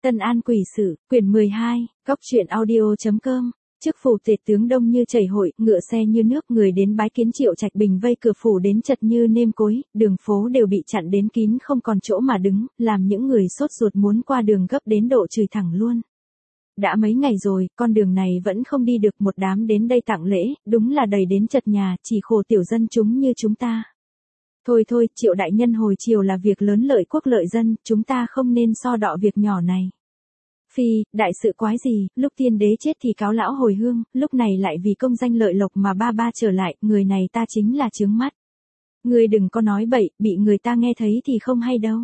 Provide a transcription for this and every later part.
Tân An Quỷ Sự, quyển 12, Cóc truyện audio.com. Trước phủ tể tướng đông như chảy hội, ngựa xe như nước, người đến bái kiến Triệu Trạch Bình vây cửa phủ đến chật như nêm cối, đường phố đều bị chặn đến kín không còn chỗ mà đứng, làm những người sốt ruột muốn qua đường gấp đến độ chửi thẳng luôn. Đã mấy ngày rồi, con đường này vẫn không đi được, một đám đến đây tặng lễ, đúng là đầy đến chật nhà, chỉ khổ tiểu dân chúng như chúng ta. Thôi thôi, Triệu đại nhân hồi chiều là việc lớn lợi quốc lợi dân, chúng ta không nên so đọ việc nhỏ này. Phi, đại sự quái gì, lúc tiên đế chết thì cáo lão hồi hương, lúc này lại vì công danh lợi lộc mà ba trở lại, người này ta chính là chướng mắt. Ngươi đừng có nói bậy, bị người ta nghe thấy thì không hay đâu.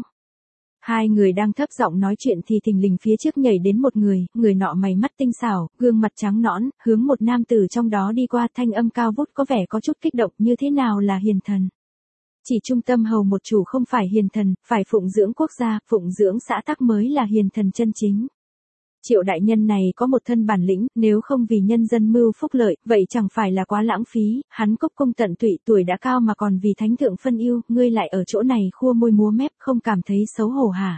Hai người đang thấp giọng nói chuyện thì thình lình phía trước nhảy đến một người nọ mày mắt tinh xảo, gương mặt trắng nõn, hướng một nam tử trong đó đi qua, thanh âm cao vút có vẻ có chút kích động, như thế nào là hiền thần. Chỉ trung tâm hầu một chủ không phải hiền thần, phải phụng dưỡng quốc gia, phụng dưỡng xã tắc mới là hiền thần chân chính. Triệu đại nhân này có một thân bản lĩnh, nếu không vì nhân dân mưu phúc lợi, vậy chẳng phải là quá lãng phí, hắn cốc công tận tụy, tuổi đã cao mà còn vì thánh thượng phân yêu, ngươi lại ở chỗ này khua môi múa mép, không cảm thấy xấu hổ hả?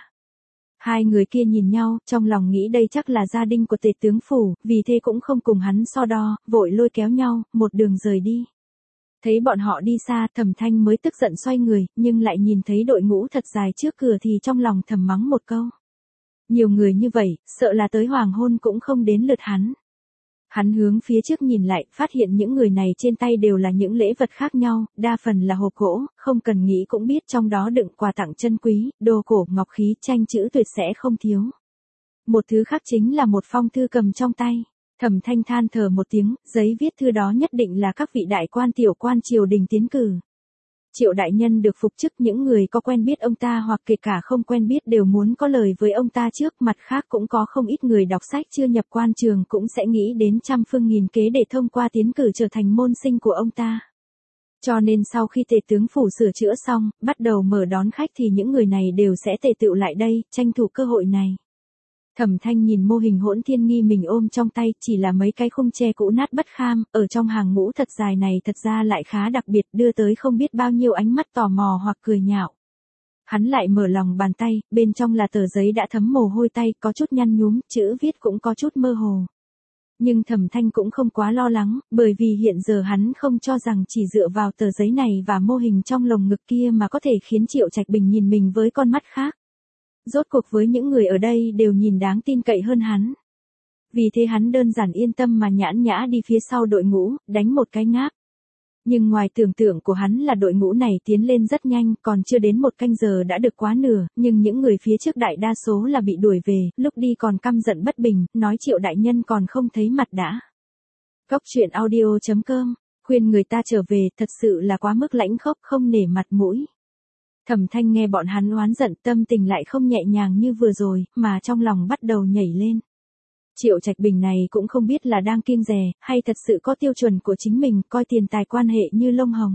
Hai người kia nhìn nhau, trong lòng nghĩ đây chắc là gia đình của tể tướng phủ, vì thế cũng không cùng hắn so đo, vội lôi kéo nhau, một đường rời đi. Thấy bọn họ đi xa, Thẩm Thanh mới tức giận xoay người, nhưng lại nhìn thấy đội ngũ thật dài trước cửa thì trong lòng thầm mắng một câu. Nhiều người như vậy, sợ là tới hoàng hôn cũng không đến lượt hắn. Hắn hướng phía trước nhìn lại, phát hiện những người này trên tay đều là những lễ vật khác nhau, đa phần là hộp gỗ, không cần nghĩ cũng biết trong đó đựng quà tặng chân quý, đồ cổ, ngọc khí, tranh chữ tuyệt sẽ không thiếu. Một thứ khác chính là một phong thư cầm trong tay. Thẩm Thanh than thở một tiếng, giấy viết thư đó nhất định là các vị đại quan tiểu quan triều đình tiến cử. Triệu đại nhân được phục chức, những người có quen biết ông ta hoặc kể cả không quen biết đều muốn có lời với ông ta trước, mặt khác cũng có không ít người đọc sách chưa nhập quan trường cũng sẽ nghĩ đến trăm phương nghìn kế để thông qua tiến cử trở thành môn sinh của ông ta. Cho nên sau khi tể tướng phủ sửa chữa xong, bắt đầu mở đón khách thì những người này đều sẽ tề tựu lại đây, tranh thủ cơ hội này. Thẩm Thanh nhìn mô hình Hỗn Thiên Nghi mình ôm trong tay, chỉ là mấy cái khung tre cũ nát bất kham, ở trong hàng ngũ thật dài này thật ra lại khá đặc biệt, đưa tới không biết bao nhiêu ánh mắt tò mò hoặc cười nhạo. Hắn lại mở lòng bàn tay, bên trong là tờ giấy đã thấm mồ hôi tay, có chút nhăn nhúm, chữ viết cũng có chút mơ hồ. Nhưng Thẩm Thanh cũng không quá lo lắng, bởi vì hiện giờ hắn không cho rằng chỉ dựa vào tờ giấy này và mô hình trong lồng ngực kia mà có thể khiến Triệu Trạch Bình nhìn mình với con mắt khác. Rốt cuộc với những người ở đây đều nhìn đáng tin cậy hơn hắn. Vì thế hắn đơn giản yên tâm mà nhãn nhã đi phía sau đội ngũ, đánh một cái ngáp. Nhưng ngoài tưởng tượng của hắn là đội ngũ này tiến lên rất nhanh, còn chưa đến một canh giờ đã được quá nửa, nhưng những người phía trước đại đa số là bị đuổi về, lúc đi còn căm giận bất bình, nói Triệu đại nhân còn không thấy mặt đã. Cóc truyện audio.com, khuyên người ta trở về thật sự là quá mức lãnh khốc, không nể mặt mũi. Thẩm Thanh nghe bọn hắn oán giận, tâm tình lại không nhẹ nhàng như vừa rồi, mà trong lòng bắt đầu nhảy lên. Triệu Trạch Bình này cũng không biết là đang kiêng dè, hay thật sự có tiêu chuẩn của chính mình, coi tiền tài quan hệ như lông hồng.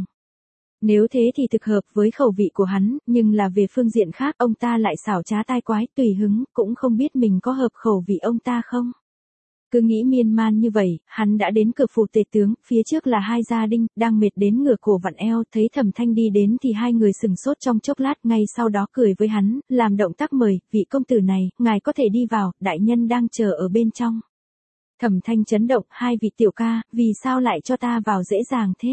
Nếu thế thì thực hợp với khẩu vị của hắn, nhưng là về phương diện khác, ông ta lại xảo trá tai quái, tùy hứng, cũng không biết mình có hợp khẩu vị ông ta không. Cứ nghĩ miên man như vậy, hắn đã đến cửa phủ tể tướng, phía trước là hai gia đình, đang mệt đến ngửa cổ vặn eo, thấy Thẩm Thanh đi đến thì hai người sừng sốt trong chốc lát, ngay sau đó cười với hắn, làm động tác mời, vị công tử này, ngài có thể đi vào, đại nhân đang chờ ở bên trong. Thẩm Thanh chấn động, hai vị tiểu ca, vì sao lại cho ta vào dễ dàng thế?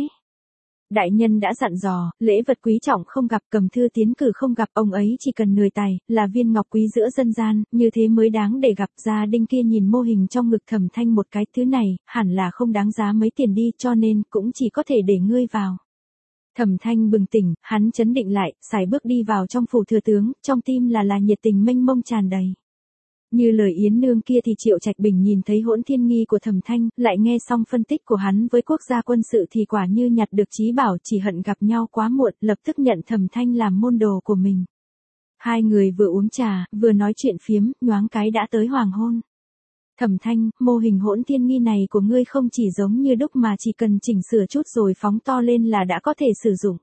Đại nhân đã dặn dò, lễ vật quý trọng không gặp, cầm thư tiến cử không gặp, ông ấy chỉ cần người tài, là viên ngọc quý giữa dân gian, như thế mới đáng để gặp. Gia đình kia nhìn mô hình trong ngực Thẩm Thanh một cái, thứ này, hẳn là không đáng giá mấy tiền đi, cho nên, cũng chỉ có thể để ngươi vào. Thẩm Thanh bừng tỉnh, hắn chấn định lại, sải bước đi vào trong phủ thừa tướng, trong tim là nhiệt tình mênh mông tràn đầy. Như lời Yến Nương kia thì Triệu Trạch Bình nhìn thấy Hỗn Thiên Nghi của Thẩm Thanh, lại nghe xong phân tích của hắn với quốc gia quân sự thì quả như nhặt được trí bảo, chỉ hận gặp nhau quá muộn, lập tức nhận Thẩm Thanh làm môn đồ của mình. Hai người vừa uống trà, vừa nói chuyện phiếm, nhoáng cái đã tới hoàng hôn. Thẩm Thanh, mô hình Hỗn Thiên Nghi này của ngươi không chỉ giống như đúc mà chỉ cần chỉnh sửa chút rồi phóng to lên là đã có thể sử dụng.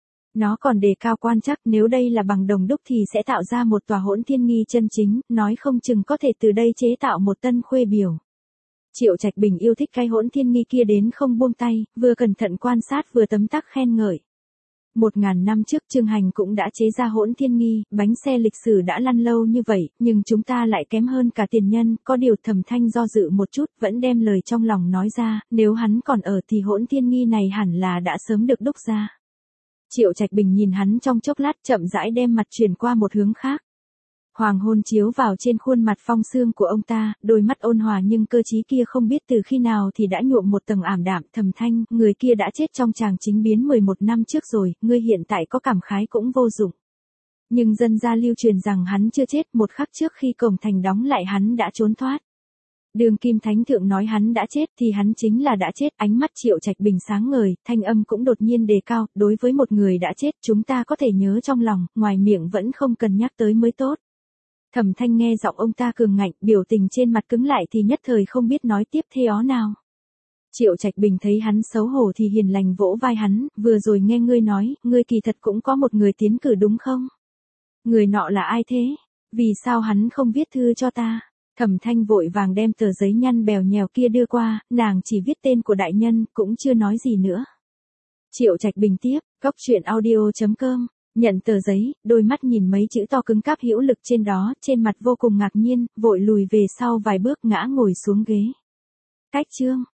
Nó còn đề cao quan trắc, nếu đây là bằng đồng đúc thì sẽ tạo ra một tòa Hỗn Thiên Nghi chân chính, nói không chừng có thể từ đây chế tạo một tân khuê biểu. Triệu Trạch Bình yêu thích cái Hỗn Thiên Nghi kia đến không buông tay, vừa cẩn thận quan sát vừa tấm tắc khen ngợi. 1000 năm trước Trương Hành cũng đã chế ra Hỗn Thiên Nghi, bánh xe lịch sử đã lăn lâu như vậy, nhưng chúng ta lại kém hơn cả tiền nhân, có điều Thẩm Thanh do dự một chút, vẫn đem lời trong lòng nói ra, nếu hắn còn ở thì Hỗn Thiên Nghi này hẳn là đã sớm được đúc ra. Triệu Trạch Bình nhìn hắn trong chốc lát chậm rãi đem mặt chuyển qua một hướng khác. Hoàng hôn chiếu vào trên khuôn mặt phong sương của ông ta, đôi mắt ôn hòa nhưng cơ trí kia không biết từ khi nào thì đã nhuộm một tầng ảm đạm. Thẩm Thanh, người kia đã chết trong tràng chính biến 11 năm trước rồi, ngươi hiện tại có cảm khái cũng vô dụng. Nhưng dân gia lưu truyền rằng hắn chưa chết, một khắc trước khi cổng thành đóng lại hắn đã trốn thoát. Đường Kim Thánh Thượng nói hắn đã chết thì hắn chính là đã chết. Ánh mắt Triệu Trạch Bình sáng ngời, thanh âm cũng đột nhiên đề cao, đối với một người đã chết chúng ta có thể nhớ trong lòng, ngoài miệng vẫn không cần nhắc tới mới tốt. Thẩm Thanh nghe giọng ông ta cường ngạnh, biểu tình trên mặt cứng lại thì nhất thời không biết nói tiếp theo nào. Triệu Trạch Bình thấy hắn xấu hổ thì hiền lành vỗ vai hắn, vừa rồi nghe ngươi nói, ngươi kỳ thật cũng có một người tiến cử đúng không? Người nọ là ai thế? Vì sao hắn không viết thư cho ta? Thẩm Thanh vội vàng đem tờ giấy nhăn bèo nhèo kia đưa qua, nàng chỉ viết tên của đại nhân, cũng chưa nói gì nữa. Triệu Trạch Bình tiếp, coctruyện.audio.com. Nhận tờ giấy, đôi mắt nhìn mấy chữ to cứng cáp hữu lực trên đó, trên mặt vô cùng ngạc nhiên, vội lùi về sau vài bước ngã ngồi xuống ghế. Cách chương.